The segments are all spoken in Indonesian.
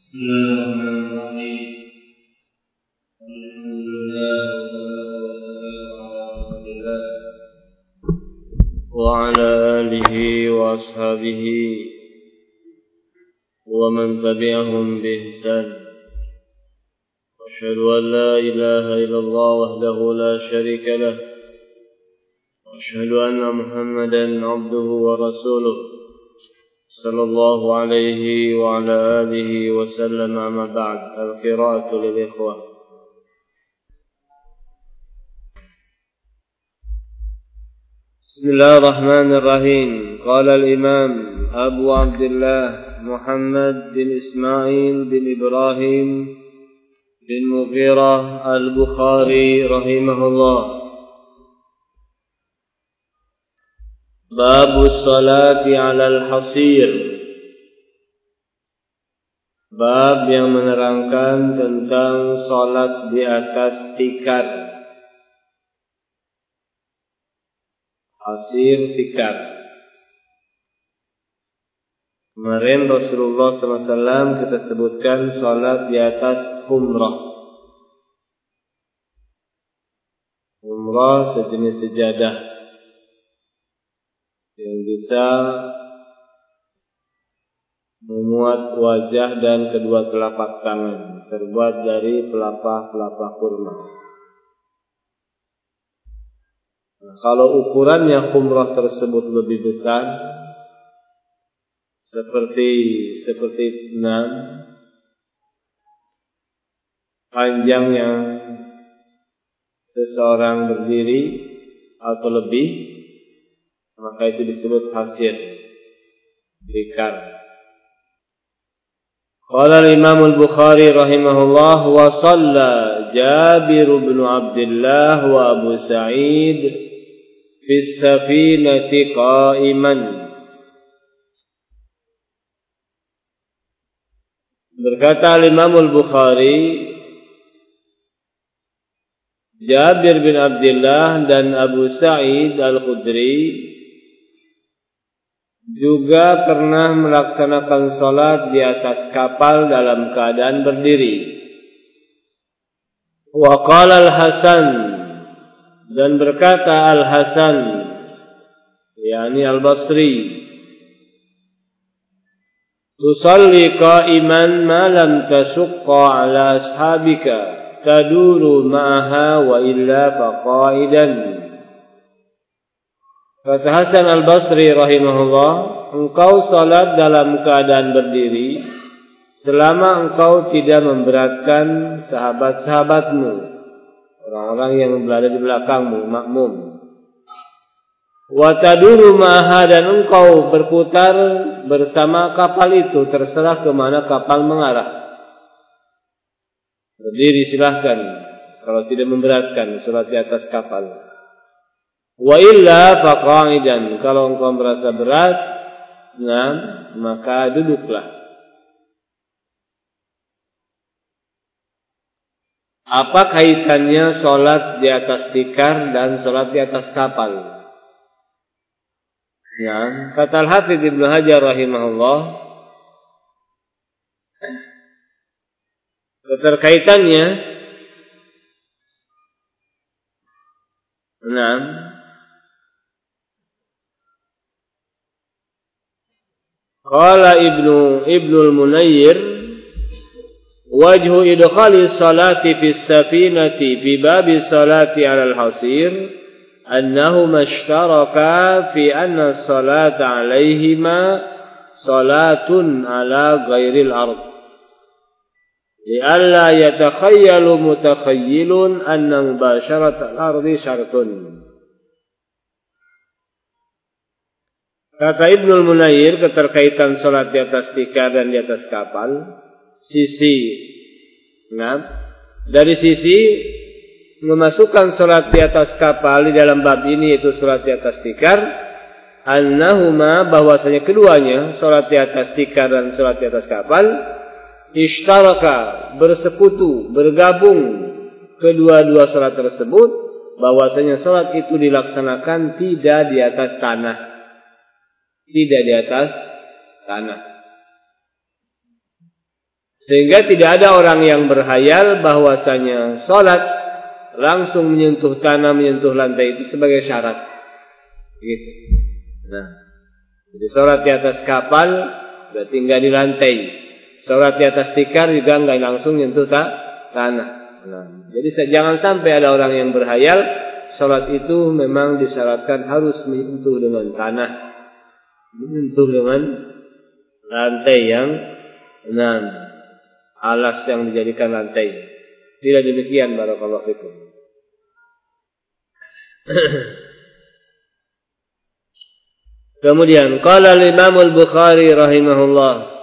Bismillahirrahmanirrahim. Alhamdulillah wassalatu wassalamu ala Rasulillah wa ala alihi wa ashabihi wa man tabi'ahum bi ihsan. Asyhadu an la ilaha illallah wahdahu la syarika lah. Asyhadu anna Muhammadan abduhu wa rasuluh. sallallahu alaihi wa ala alihi wa sallam, amma ba'd. Al-qira'atu lil ikhwah. Bismillahirrahmanirrahim. Qala al-imam Abu Abdullah Muhammad bin Ismail bin Ibrahim bin Mughirah al-Bukhari rahimahullah. Babus salati 'alal hasir. Bab yang menerangkan tentang salat di atas tikar. Hasir, tikar. Kemarin Rasulullah SAW kita sebutkan salat di atas humrah. Humrah sejenis sejadah yang bisa memuat wajah dan kedua telapak tangan, terbuat dari pelepah kurma. Nah, kalau ukurannya humrah tersebut lebih besar, seperti 6, panjangnya seseorang berdiri atau lebih, maka itu disebut hasir, tikar. Qala al-Imam al-Bukhari rahimahullah, wa shalla Jabir bin Abdullah wa Abu Sa'id fi safinati qa'iman. Berkata al-Imam al-Bukhari, Jabir bin Abdullah dan Abu Sa'id al-Khudri juga pernah melaksanakan salat di atas kapal dalam keadaan berdiri. Wa qala al-Hasan, dan berkata al-Hasan, yakni al-Basri, tusalli qa'iman ma lam tasukka ala ashabika taduru ma'aha wa illa faqaidan. Kata Hasan al-Basri rahimahullah, engkau salat dalam keadaan berdiri selama engkau tidak memberatkan sahabat-sahabatmu, orang-orang yang berada di belakangmu, makmum. Wa taduru ma'aha, dan engkau berputar bersama kapal itu, terserah ke mana kapal mengarah. Berdiri silahkan kalau tidak memberatkan salat di atas kapal. Wa illa faqa'idan, kalau engkau merasa berat, nah, maka duduklah. Apa kaitannya salat di atas tikar dan salat di atas kapal? Ya, kata Al-Hafidz Ibnu Hajar rahimahullah, keterkaitannya, nah, qala Ibnu al-Munayyir, wajhu idkhali salati fi safinati fi babi salati 'ala al-hasir annahuma ishtaraka fi anna salata 'alaihima salatun 'ala ghairil ard li'alla yatakhayyalu mutakhayyilun anna mubasharat al-ardi syartun. Kata Ibnu al-Munayyir, keterkaitan salat di atas tikar dan di atas kapal, dari sisi memasukkan salat di atas kapal di dalam bab ini, yaitu salat di atas tikar, annahuma, bahwasanya keduanya, salat di atas tikar dan salat di atas kapal, ishtaraka, bersekutu, bergabung, kedua-dua salat tersebut, bahwasanya salat itu dilaksanakan tidak di atas tanah. Tidak di atas tanah. Sehingga tidak ada orang yang berhayal bahwasanya salat langsung menyentuh tanah, menyentuh lantai itu sebagai syarat. Gitu. Nah, jadi salat di atas kapal berarti enggak di lantai. Salat di atas tikar juga enggak langsung menyentuh tanah. Nah, jadi jangan sampai ada orang yang berhayal salat itu memang disyaratkan harus menyentuh dengan tanah, menyentuh dengan lantai yang alas yang dijadikan lantai. Tidak demikian, barakallahu fikum. Kemudian qala al-Imam al-Bukhari rahimahullah,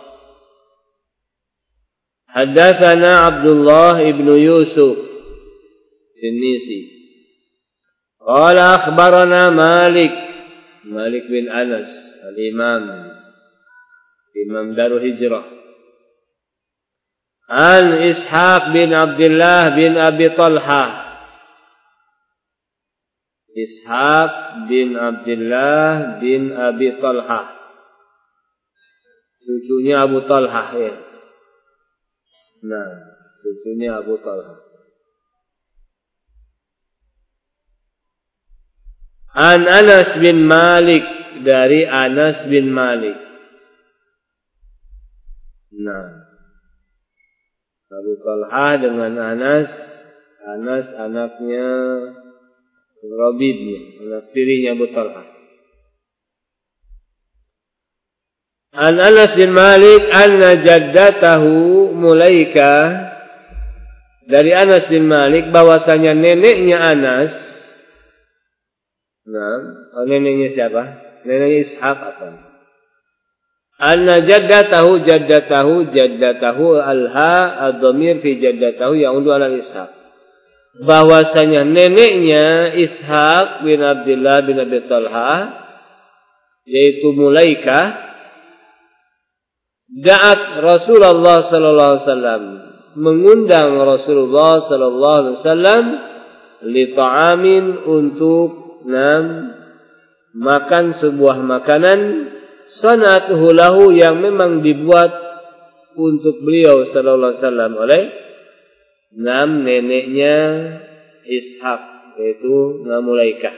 haddatsana Abdullah ibn Yusuf Tinnisi qala akhbarana Malik bin Anas Imam Darul Hijrah an Ishaq bin Abdullah bin Abi Talha, Ishaq bin Abdullah bin Abi Talha, cucunya Abu Talha ya. Nah, cucunya Abu Talha. An Anas bin Malik, dari Anas bin Malik. Nah, Abu Talha dengan Anas anaknya Rabibnya, anak tirinya Abu Talha. An Anas bin Malik anna jaddatahu Mulaika, dari Anas bin Malik bahwasanya neneknya Anas. Nah, neneknya siapa? Neneknya Ishaq apa? Anna jaddatahu alha ad-dhamir fi jaddatahu ya'udu ala Ishaq. Bahwasanya neneknya Ishaq bin Abdullah bin Abi Talha, yaitu Mulaika, da'at Rasulullah sallallahu alaihi wasallam, mengundang Rasulullah sallallahu alaihi wasallam li ta'amin, untuk makan sebuah makanan, sanatuhu lahu, yang memang dibuat untuk beliau sallallahu alaihi wasallam oleh neneknya Ishaq, yaitu Mulaikah.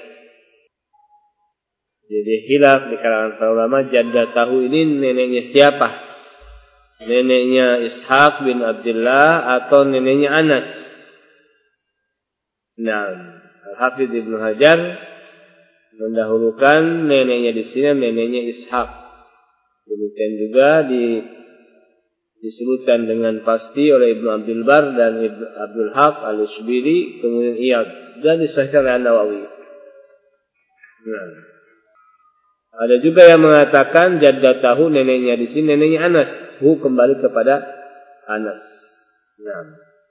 Jadi khilaf di kalangan para ulama, jaddatahu ini neneknya siapa? Neneknya Ishaq bin Abdullah atau neneknya Anas? Nah, Al-Hafidz Ibnu Hajar mendahulukan neneknya di sini, neneknya Ishaq. Demikian juga disebutkan dengan pasti oleh Ibnu Abdul Bar dan Ibnu Abdul Haq Al-Ushbiri, kemudian Iyad, dan disahihkan oleh An-Nawawi. Nah, ada juga yang mengatakan jaddatahu, neneknya di sini neneknya Anas, kembali kepada Anas. Nah,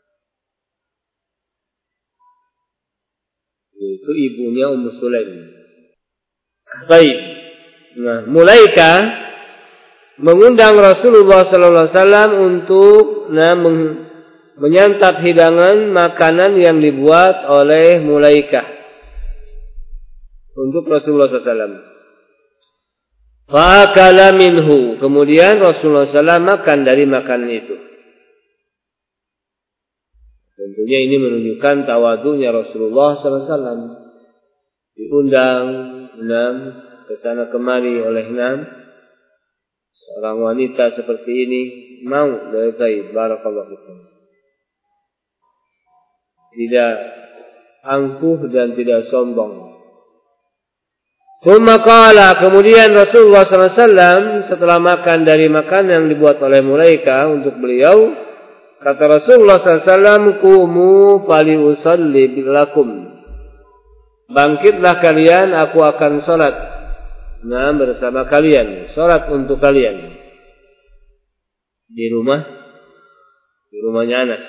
itu ibunya Ummu Sulaim. Baik. Nah, Mulaika mengundang Rasulullah sallallahu alaihi wasallam untuk menyantap hidangan makanan yang dibuat oleh Mulaika untuk Rasulullah sallallahu alaihi wasallam. Fa'akala minhu, kemudian Rasulullah SAW makan dari makanan itu. Tentunya ini menunjukkan tawadhunya Rasulullah SAW. Diundang ke sana kemari oleh seorang wanita seperti ini, mau dari Taib, barakallahu fikum. Tidak angkuh dan tidak sombong. Tsumma qala, kemudian Rasulullah SAW setelah makan dari makanan yang dibuat oleh Mulaika untuk beliau, kata Rasulullah SAW, qumu faliusalli bilakum, bangkitlah kalian, aku akan salat bersama kalian, salat untuk kalian di rumahnya Anas.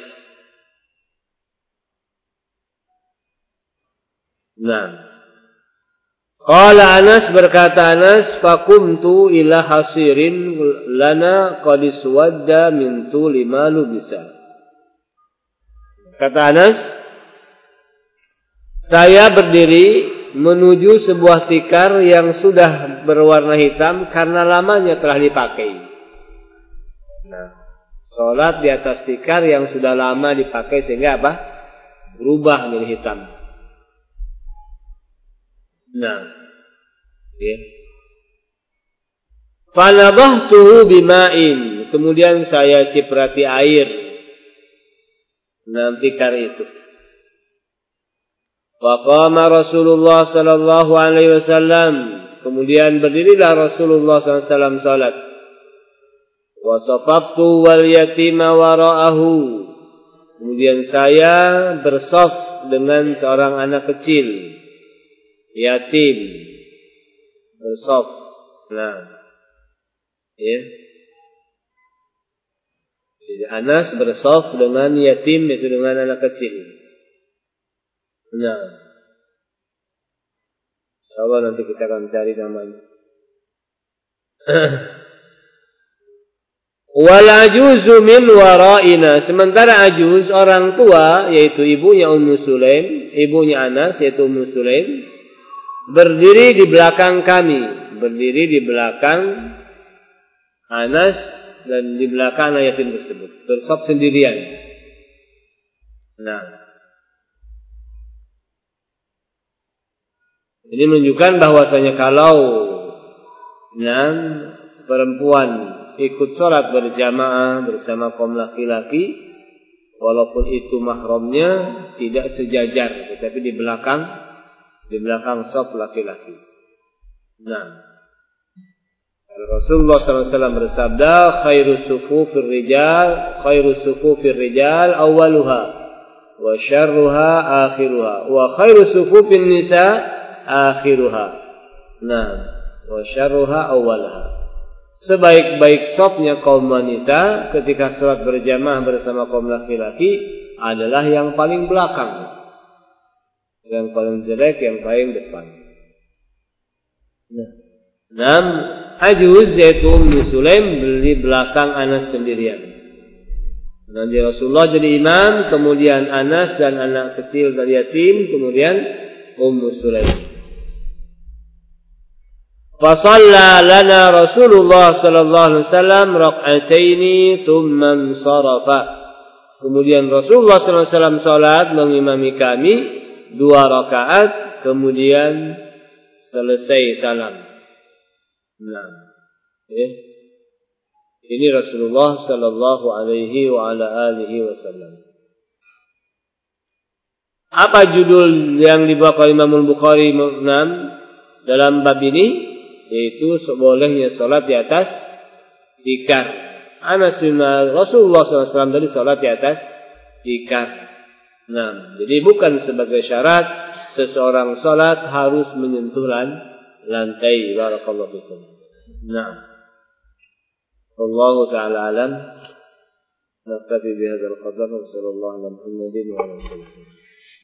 Nah, qala Anas, berkata Anas, faqumtu ila hasirin lana qad iswadda min tuli ma lubisa. Kata Anas, saya berdiri menuju sebuah tikar yang sudah berwarna hitam karena lamanya telah dipakai. Nah, Salat di atas tikar yang sudah lama dipakai sehingga apa? Berubah menjadi hitam. Nah, ya. Fanadahtuhu bima'in. Kemudian saya ciprati air dalam tikar itu. Faqama Rasulullah sallallahu alaihi wasallam. Kemudian berdirilah Rasulullah sallallahu alaihi wasallam salat. Wa safaftu wal yatima wara'ahu. Kemudian saya bersaf dengan seorang anak kecil, yatim, bersaf. Nah, ya. Jadi Anas bersaf dengan yatim, yaitu dengan anak kecil. Nah, insyaallah nanti kita akan cari namanya. Wal ajuzu min waraina. Sementara ajuz orang tua, yaitu ibunya Ummu Sulaim, ibunya Anas yaitu Ummu Sulaim, berdiri di belakang kami, berdiri di belakang Anas dan di belakang anak yatim tersebut, bersaf sendirian. Nah, ini menunjukkan bahwasanya kalau perempuan ikut sholat berjamaah bersama kaum laki-laki, walaupun itu mahramnya, tidak sejajar, tetapi di belakang shaf laki-laki. Nah, Rasulullah SAW bersabda, khairu sufufir rijal awwaluha wa syarruha akhiruha wa khairu sufufin nisa akhiruha. Nah, wa syarruha awwaluha. Sebaik-baik shafnya kaum wanita ketika salat berjamaah bersama kaum laki-laki adalah yang paling belakang. Yang paling jelek yang paling depan. Nah, ajuz yaitu Ummu Sulaim di belakang Anas sendirian. Nanti Rasulullah jadi imam, kemudian Anas dan anak kecil dari yatim, kemudian Ummu Sulaim. Fasalla lana Rasulullah sallallahu alaihi wasallam rak'ataini thumma insarafa. Kemudian Rasulullah sallallahu alaihi wasallam salat mengimami kami 2 rakaat, kemudian selesai salam. Nah, ini Rasulullah sallallahu alaihi wa ala alihi wasallam. Apa judul yang dibawa oleh Imam Bukhari dalam bab ini? Yaitu bolehnya salat di atas tikar. Anas bin Rasulullah SAW tadi salat di atas tikar. Nah, jadi bukan sebagai syarat seseorang salat harus menyentuh lantai. Barakallahu fikum. Nah, wallahu ta'ala alam. Naktafi bihadzal qadar. Wassallallahu ala Muhammadin wa ala alihi wasallam.